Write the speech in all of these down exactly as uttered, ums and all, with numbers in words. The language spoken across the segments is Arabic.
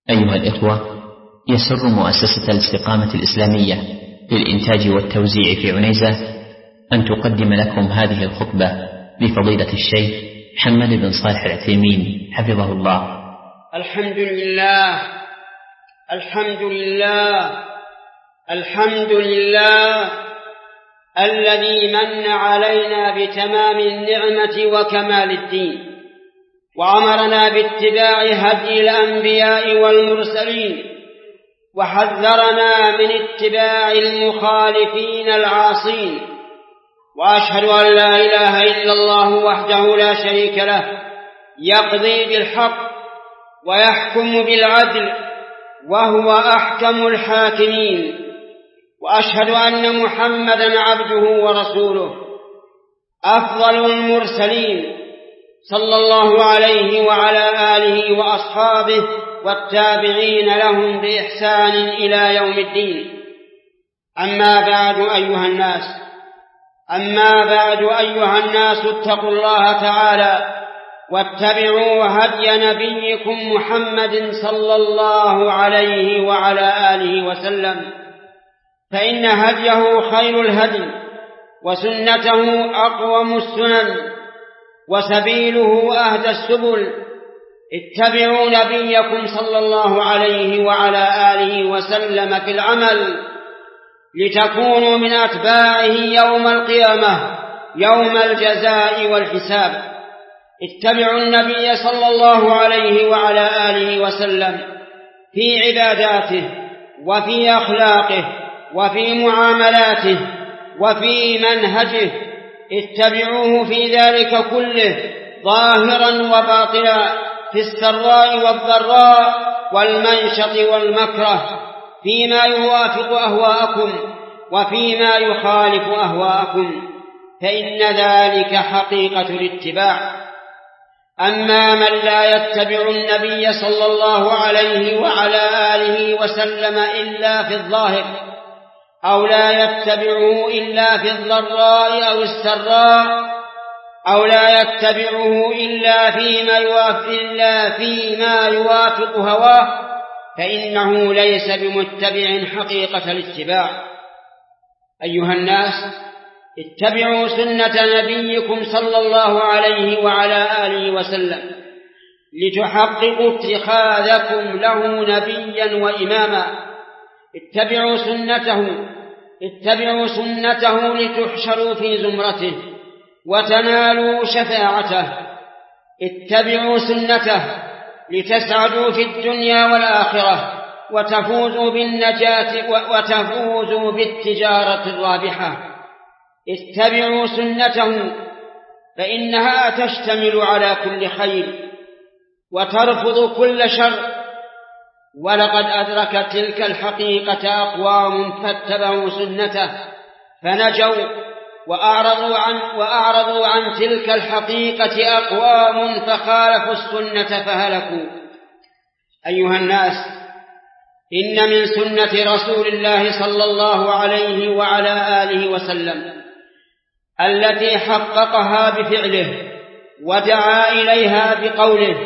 أيها الإخوة، يسر مؤسسة الاستقامة الإسلامية للإنتاج والتوزيع في عنيزة أن تقدم لكم هذه الخطبة لفضيلة الشيخ محمد بن صالح العثيمين حفظه الله. الحمد لله الحمد لله الحمد لله الذي من علينا بتمام النعمة وكمال الدين، وأمرنا باتباع هدي الأنبياء والمرسلين، وحذرنا من اتباع المخالفين العاصين. وأشهد أن لا إله إلا الله وحده لا شريك له، يقضي بالحق ويحكم بالعدل وهو أحكم الحاكمين. وأشهد أن محمدًا عبده ورسوله أفضل المرسلين، صلى الله عليه وعلى آله وأصحابه والتابعين لهم بإحسان إلى يوم الدين. أما بعد أيها الناس أما بعد أيها الناس اتقوا الله تعالى واتبعوا هدي نبيكم محمد صلى الله عليه وعلى آله وسلم، فإن هديه خير الهدي، وسنته أقوم السنن، وسبيله أهدى السبل. اتبعوا نبيكم صلى الله عليه وعلى آله وسلم في العمل لتكونوا من أتباعه يوم القيامة، يوم الجزاء والحساب. اتبعوا النبي صلى الله عليه وعلى آله وسلم في عباداته وفي أخلاقه وفي معاملاته وفي منهجه. اتبعوه في ذلك كله ظاهرا وباطنا، في السراء والضراء والمنشط والمكره، فيما يوافق أهواءكم وفيما يخالف أهواءكم، فإن ذلك حقيقة الاتباع. أما من لا يتبع النبي صلى الله عليه وعلى آله وسلم إلا في الظاهر، أو لا يتبعه إلا في الضراء أو السراء، أو لا يتبعه إلا فيما يوافق, إلا فيما يوافق هواه، فإنه ليس بمتبع حقيقة الاتباع. أيها الناس، اتبعوا سنة نبيكم صلى الله عليه وعلى آله وسلم لتحققوا اتخاذكم له نبيا وإماما. اتبعوا سنته اتبعوا سنته لتحشروا في زمرته وتنالوا شفاعته. اتبعوا سنته لتسعدوا في الدنيا والآخرة وتفوزوا بالنجاة وتفوزوا بالتجارة الرابحة. اتبعوا سنته فإنها تشتمل على كل خير وترفض كل شر. ولقد أدرك تلك الحقيقة أقوام فاتبعوا سنته فنجوا، وأعرضوا عن, وأعرضوا عن تلك الحقيقة أقوام فخالفوا السنة فهلكوا. أيها الناس، إن من سنة رسول الله صلى الله عليه وعلى آله وسلم التي حققها بفعله ودعا إليها بقوله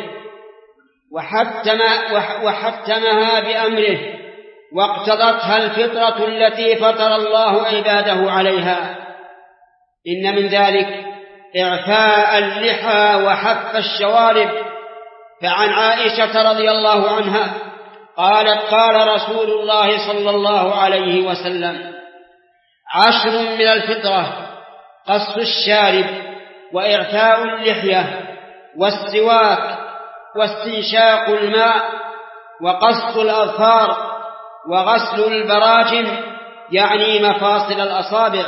وحتم وحتمها بأمره، واقتضتها الفطرة التي فطر الله عباده عليها. إن من ذلك إعفاء اللحى وحف الشوارب. فعن عائشة رضي الله عنها قالت: قال رسول الله صلى الله عليه وسلم: عشر من الفطرة: قص الشارب، وإعفاء اللحية، والسواك، واستنشاق الماء، وقص الأظفار، وغسل البراجم يعني مفاصل الأصابع،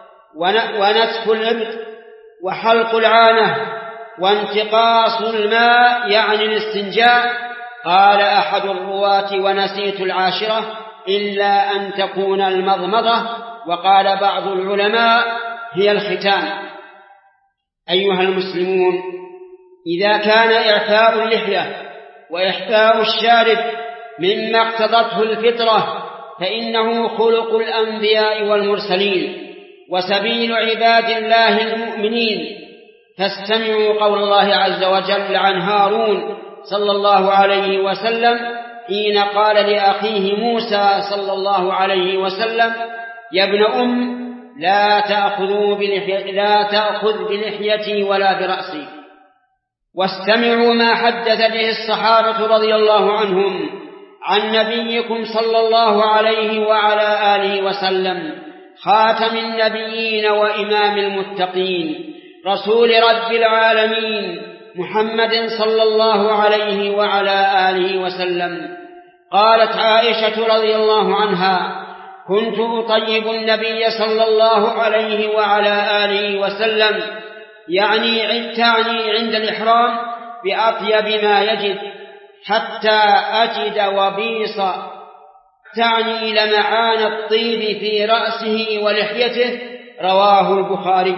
ونتف الإبط، وحلق العانة، وانتقاص الماء يعني الاستنجاء. قال أحد الرواة: ونسيت العاشرة إلا أن تكون المضمضة. وقال بعض العلماء: هي الختان. أيها المسلمون، إذا كان إعفاء اللحية وإحفاء الشارب مما اقتضته الفطرة، فإنه خلق الأنبياء والمرسلين وسبيل عباد الله المؤمنين. فاستمعوا قول الله عز وجل عن هارون صلى الله عليه وسلم حين قال لأخيه موسى صلى الله عليه وسلم: يا ابن أم، لا تأخذوا بلحيتي, لا تأخذ بلحيتي ولا برأسي. واستمعوا ما حدث به الصحابة رضي الله عنهم عن نبيكم صلى الله عليه وعلى آله وسلم، خاتم النبيين وإمام المتقين، رسول رب العالمين، محمد صلى الله عليه وعلى آله وسلم. قالت عائشة رضي الله عنها: كنت أطيب النبي صلى الله عليه وعلى آله وسلم، يعني تعني عند الإحرام بأطيب ما يجد، حتى أجد وبيصا، تعني لمعان الطيب في رأسه ولحيته. رواه البخاري.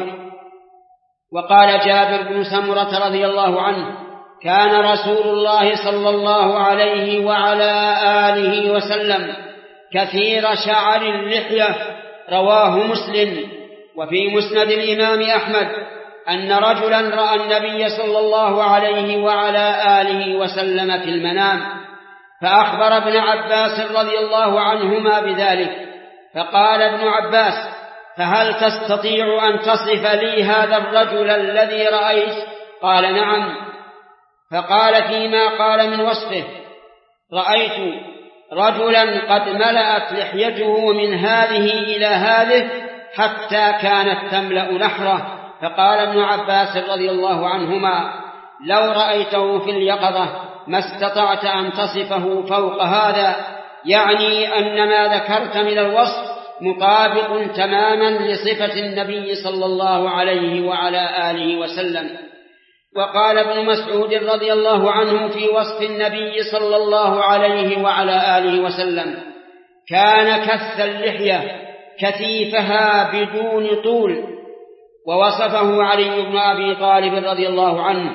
وقال جابر بن سمرة رضي الله عنه: كان رسول الله صلى الله عليه وعلى آله وسلم كثير شعر اللحية. رواه مسلم. وفي مسند الإمام أحمد أن رجلا رأى النبي صلى الله عليه وعلى آله وسلم في المنام، فأخبر ابن عباس رضي الله عنهما بذلك، فقال ابن عباس: فهل تستطيع أن تصف لي هذا الرجل الذي رأيت؟ قال: نعم. فقال فيما قال من وصفه: رأيت رجلا قد ملأت لحيته من هذه إلى هذه حتى كانت تملأ نحره. فقال ابن عباس رضي الله عنهما: لو رأيته في اليقظة ما استطعت أن تصفه فوق هذا، يعني أن ما ذكرت من الوصف مطابق تماما لصفة النبي صلى الله عليه وعلى آله وسلم. وقال ابن مسعود رضي الله عنه في وصف النبي صلى الله عليه وعلى آله وسلم: كان كث اللحية كثيفها بدون طول. ووصفه علي بن أبي طالب رضي الله عنه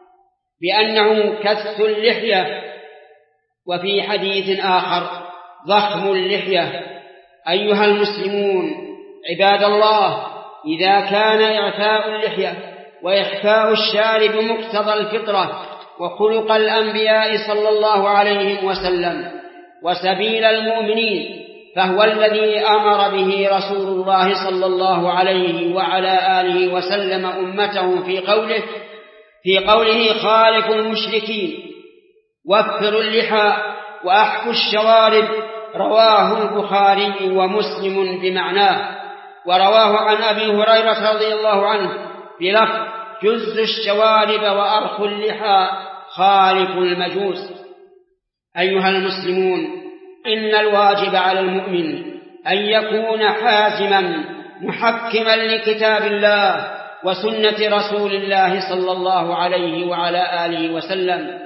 بأنه كث اللحية. وفي حديث آخر: ضخم اللحية. أيها المسلمون عباد الله، إذا كان إعفاء اللحية وإخفاء الشارب مقتضى الفطرة وخلق الأنبياء صلى الله عليه وسلم وسبيل المؤمنين، فهو الذي أمر به رسول الله صلى الله عليه وعلى آله وسلم أمته في قوله في قوله: خالفوا المشركين، وفروا اللحى، وأحفوا الشوارب. رواه البخاري ومسلم بمعناه. ورواه عن أبي هريرة رضي الله عنه بلفظ: جز الشوارب وأرخوا اللحى، خالفوا المجوس. أيها المسلمون، إن الواجب على المؤمن أن يكون حازما محكما لكتاب الله وسنة رسول الله صلى الله عليه وعلى آله وسلم،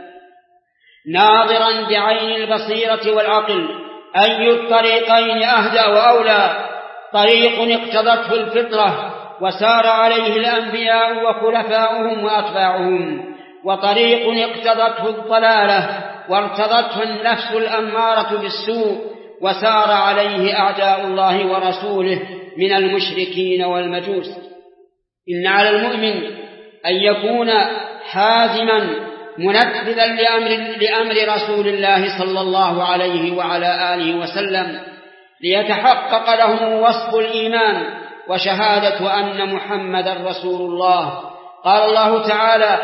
ناظرا بعين البصيرة والعقل أي الطريقين أهدى وأولى: طريق اقتضته الفطرة وسار عليه الأنبياء وخلفاؤهم وأتباعهم، وطريق اقتضته الضلالة وارتضته النفس الأمارة بالسوء وسار عليه أعداء الله ورسوله من المشركين والمجوس. إن على المؤمن أن يكون حازما منفذا لأمر, لأمر رسول الله صلى الله عليه وعلى آله وسلم، ليتحقق له وصف الإيمان وشهادة أن محمدا رسول الله. قال الله تعالى: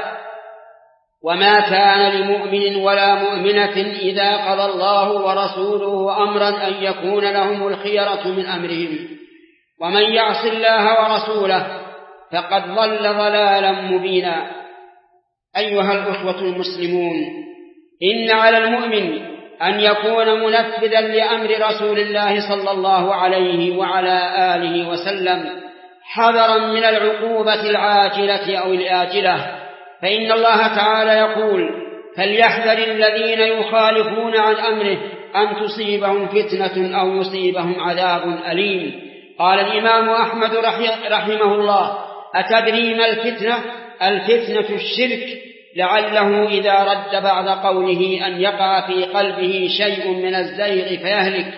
وما كان لمؤمن ولا مؤمنة إذا قضى الله ورسوله أمرا أن يكون لهم الخيرة من أمرهم، ومن يعص الله ورسوله فقد ضل ضلالا مبينا. أيها الأخوة المسلمون، إن على المؤمن أن يكون منفذا لأمر رسول الله صلى الله عليه وعلى آله وسلم، حذرا من العقوبة العاجلة أو الآجلة. فإن الله تعالى يقول: فليحذر الذين يخالفون عن أمره أن تصيبهم فتنة أو يصيبهم عذاب أليم. قال الإمام أحمد رحمه الله: أتدري ما الفتنة؟ الفتنة الشرك، لعله إذا رد بعد قوله أن يقع في قلبه شيء من الزيغ فيهلك،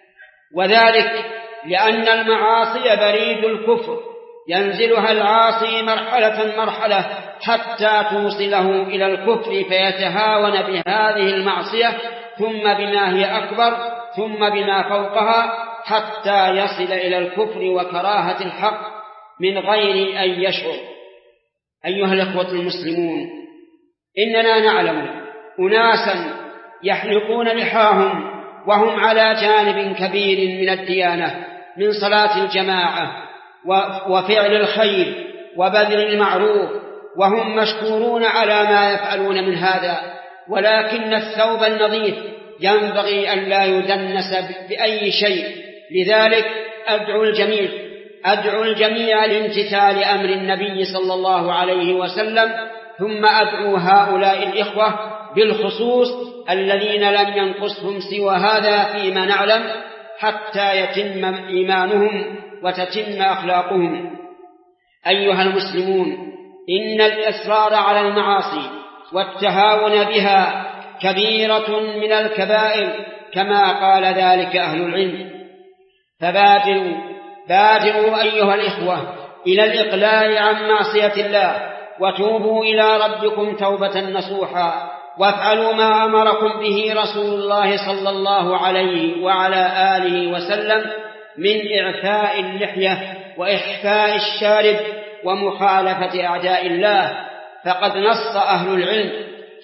وذلك لأن المعاصي بريد الكفر، ينزلها العاصي مرحلة مرحلة حتى توصله إلى الكفر فيتهاون بهذه المعصية ثم بما هي أكبر ثم بما فوقها حتى يصل إلى الكفر وكراهة الحق من غير أن يشعر. أيها الأخوة المسلمون، إننا نعلم أناسا يحلقون لحاهم وهم على جانب كبير من الديانة من صلاة الجماعة وفعل الخير وبذل المعروف، وهم مشكورون على ما يفعلون من هذا، ولكن الثوب النظيف ينبغي أن لا يدنس بأي شيء. لذلك أدعو الجميع أدعو الجميع لامتثال أمر النبي صلى الله عليه وسلم، ثم أدعو هؤلاء الإخوة بالخصوص الذين لم ينقصهم سوى هذا فيما نعلم حتى يتم إيمانهم وتتم أخلاقهم. أيها المسلمون، إن الإصرار على المعاصي والتهاون بها كبيرة من الكبائر كما قال ذلك أهل العلم. فبادروا بادروا أيها الإخوة إلى الإقلاع عن معصية الله، وتوبوا إلى ربكم توبة نصوحا، وافعلوا ما أمركم به رسول الله صلى الله عليه وعلى آله وسلم من إعفاء اللحية وإحفاء الشارب ومخالفة أعداء الله. فقد نص أهل العلم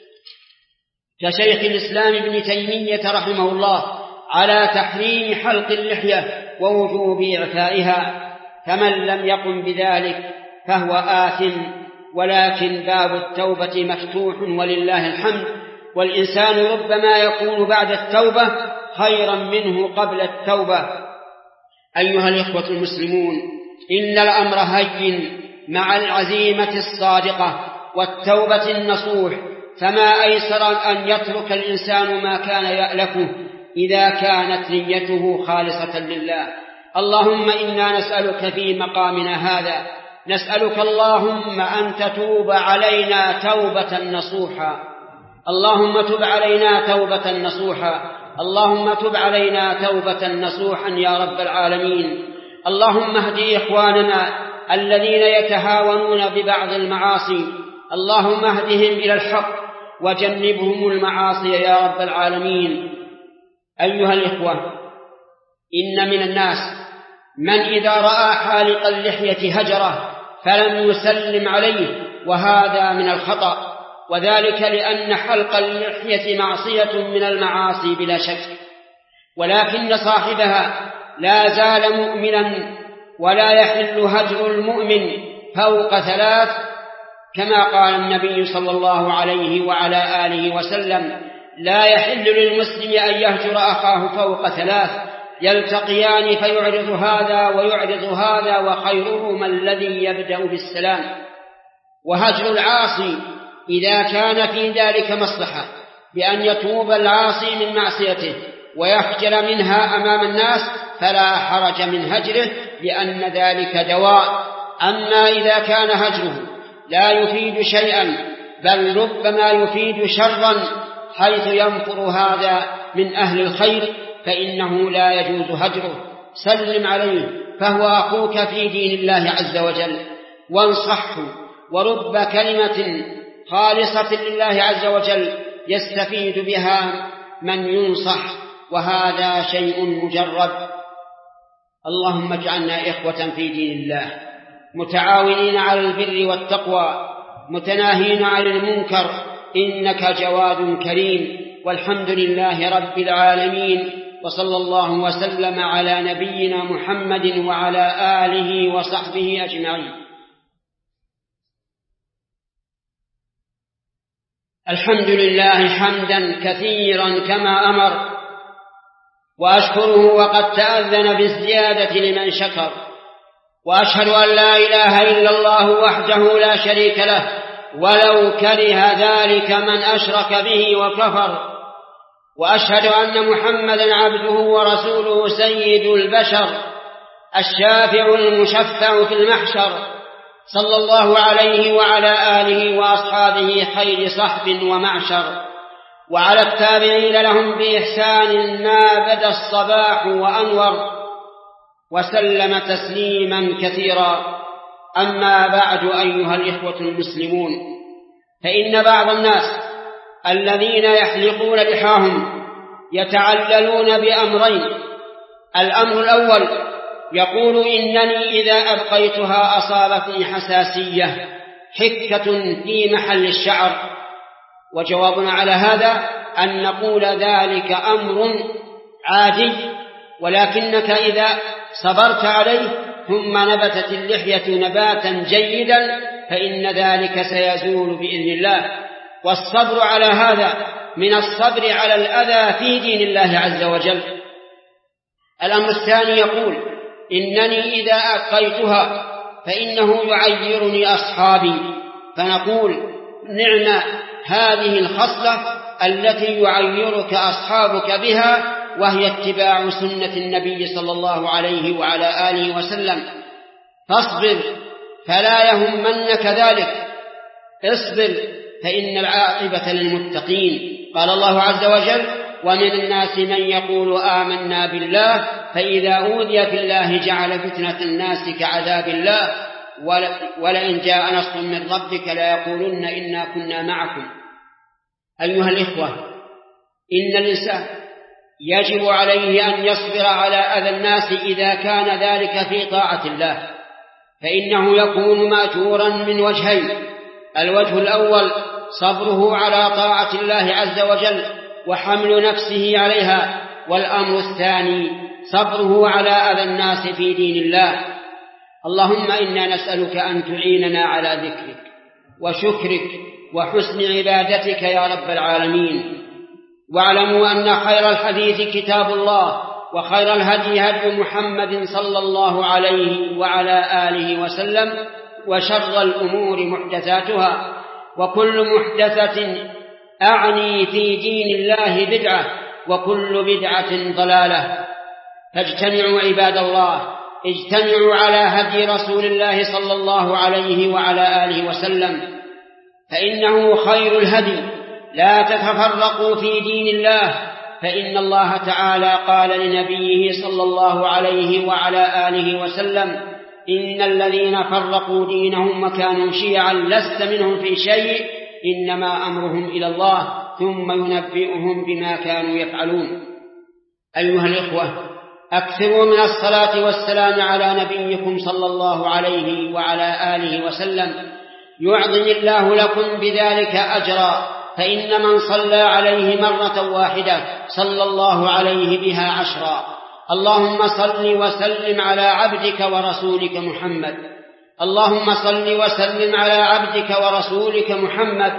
كشيخ الإسلام ابن تيمية رحمه الله على تحريم حلق اللحية ووجوب إعفائها، فمن لم يقم بذلك فهو آثم، ولكن باب التوبة مفتوح ولله الحمد، والإنسان ربما يكون بعد التوبة خيرا منه قبل التوبة. أيها الإخوة المسلمون، إن الأمر هين مع العزيمة الصادقة والتوبة النصوح، فما أيسر أن يترك الإنسان ما كان يألفه إذا كانت نيته خالصة لله. اللهم إنا نسألك في مقامنا هذا، نسألك اللهم أن تتوب علينا توبة نصوحا، اللهم تب علينا توبة نصوحا، اللهم تب علينا توبة نصوحا يا رب العالمين. اللهم اهدي إخواننا الذين يتهاونون ببعض المعاصي، اللهم اهدهم إلى الحق وجنبهم المعاصي يا رب العالمين. أيها الإخوة، إن من الناس من إذا رأى حالق اللحية هجره فلم يسلم عليه، وهذا من الخطأ، وذلك لأن حلق اللحية معصية من المعاصي بلا شك، ولكن صاحبها لا زال مؤمنا، ولا يحل هجر المؤمن فوق ثلاث، كما قال النبي صلى الله عليه وعلى آله وسلم: لا يحل للمسلم أن يهجر أخاه فوق ثلاث، يلتقيان فيعرض هذا ويعرض هذا، وخيرهما الذي يبدأ بالسلام. وهجر العاصي إذا كان في ذلك مصلحة بأن يتوب العاصي من معصيته ويخجل منها أمام الناس فلا حرج من هجره، لأن ذلك دواء. أما إذا كان هجره لا يفيد شيئا بل ربما يفيد شرا، حيث ينفر هذا من أهل الخير، فإنه لا يجوز هجره. سلم عليه فهو أخوك في دين الله عز وجل، وانصحه، ورب كلمة خالصة لله عز وجل يستفيد بها من ينصح، وهذا شيء مجرد. اللهم اجعلنا إخوة في دين الله، متعاونين على البر والتقوى، متناهين عن المنكر، إنك جواد كريم. والحمد لله رب العالمين، وصلى الله وسلم على نبينا محمد وعلى آله وصحبه أجمعين. الحمد لله حمدا كثيرا كما أمر، وأشكره وقد تأذن بالزيادة لمن شكر، وأشهد أن لا إله إلا الله وحده لا شريك له، ولو كره ذلك من أشرك به وكفر، وأشهد أن محمدا عبده ورسوله سيد البشر، الشافع المشفع في المحشر، صلى الله عليه وعلى آله وأصحابه خير صحب ومعشر، وعلى التابعين لهم بإحسان ما بدا الصباح وأنور، وسلم تسليما كثيرا. أما بعد أيها الإخوة المسلمون، فإن بعض الناس الذين يحلقون لحاهم يتعللون بأمرين. الأمر الأول يقول إنني إذا أبقيتها أصابتني حساسية، حكة في محل الشعر. وجوابنا على هذا أن نقول ذلك أمر عادي، ولكنك إذا صبرت عليه ثم نبتت اللحية نباتا جيدا فإن ذلك سيزول بإذن الله. والصبر على هذا من الصبر على الأذى في دين الله عز وجل. الأمر الثاني يقول إنني إذا أبقيتها فإنه يعيرني أصحابي، فنقول نعم هذه الخصلة التي يعيرك أصحابك بها، وهي اتباع سنة النبي صلى الله عليه وعلى آله وسلم. فاصبر فلا يهمنك ذلك، اصبر فإن العاقبة للمتقين. قال الله عز وجل ومن الناس من يقول آمنا بالله فإذا أوذي في الله جعل فتنة الناس كعذاب الله ولئن جاء نصر من ربك ليقولن إنا كنا معكم. أيها الإخوة، إن الإنسان يجب عليه أن يصبر على أذى الناس إذا كان ذلك في طاعة الله، فإنه يكون مأجورا من وجهين. الوجه الأول صبره على طاعة الله عز وجل وحمل نفسه عليها، والأمر الثاني صبره على أذى الناس في دين الله. اللهم إنا نسألك أن تعيننا على ذكرك وشكرك وحسن عبادتك يا رب العالمين. واعلموا أن خير الحديث كتاب الله، وخير الهدي هدي محمد صلى الله عليه وعلى آله وسلم، وشر الأمور محدثاتها، وكل محدثة أعني في دين الله بدعة، وكل بدعة ضلالة. فاجتمعوا عباد الله، اجتمعوا على هدي رسول الله صلى الله عليه وعلى آله وسلم، فإنه خير الهدي. لا تتفرقوا في دين الله، فإن الله تعالى قال لنبيه صلى الله عليه وعلى آله وسلم إن الذين فرقوا دينهم وكانوا شيعا لست منهم في شيء إنما أمرهم إلى الله ثم ينبئهم بما كانوا يفعلون. أيها الإخوة، أكثروا من الصلاة والسلام على نبيكم صلى الله عليه وعلى آله وسلم، يعظم الله لكم بذلك أجرا، فإن من صلى عليه مرة واحدة صلى الله عليه بها عشرا. اللهم صل وسلم على عبدك ورسولك محمد، اللهم صل وسلم على عبدك ورسولك محمد،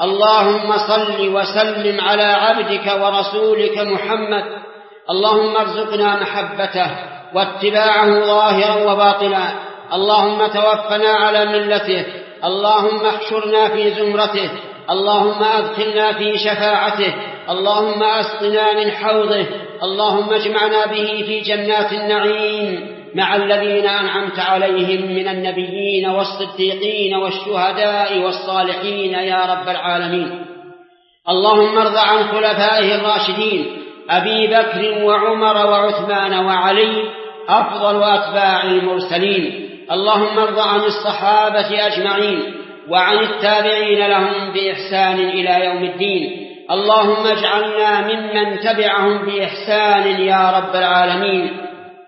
اللهم صل وسلم على عبدك ورسولك محمد. اللهم ارزقنا محبته واتباعه ظاهرا وباطنا. اللهم توفنا على ملته، اللهم احشرنا في زمرته، اللهم أدخلنا في شفاعته، اللهم أسقنا من حوضه، اللهم اجمعنا به في جنات النعيم مع الذين أنعمت عليهم من النبيين والصديقين والشهداء والصالحين يا رب العالمين. اللهم ارض عن خلفائه الراشدين أبي بكر وعمر وعثمان وعلي أفضل أتباع المرسلين. اللهم ارض عن الصحابة أجمعين وعن التابعين لهم بإحسان إلى يوم الدين. اللهم اجعلنا ممن تبعهم بإحسان يا رب العالمين.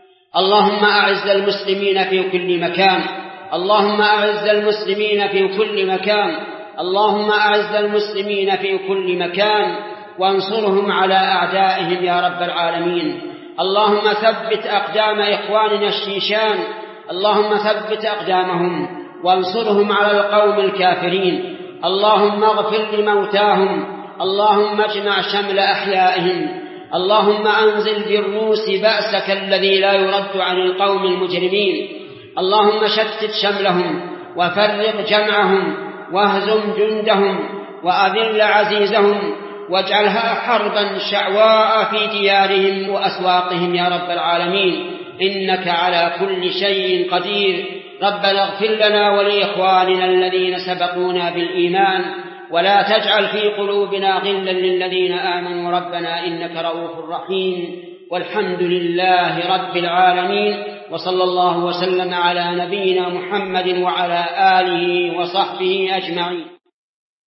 اللهم أعز المسلمين في كل مكان، اللهم أعز المسلمين في كل مكان، اللهم أعز المسلمين في كل مكان وانصرهم على أعدائهم يا رب العالمين. اللهم ثبت أقدام إخواننا الشيشان، اللهم ثبت أقدامهم وانصرهم على القوم الكافرين. اللهم اغفر لموتاهم، اللهم اجمع شمل أحيائهم، اللهم أنزل بالروس بأسك الذي لا يرد عن القوم المجرمين. اللهم شتت شملهم وفرق جمعهم واهزم جندهم وأذل عزيزهم واجعلها حربا شعواء في ديارهم وأسواقهم يا رب العالمين، إنك على كل شيء قدير. ربنا اغفر لنا ولإخواننا الذين سبقونا بالإيمان ولا تجعل في قلوبنا غلا للذين آمنوا ربنا إنك رؤوف رحيم. والحمد لله رب العالمين. وصلى الله وسلم على نبينا محمد وعلى آله وصحبه أجمعين.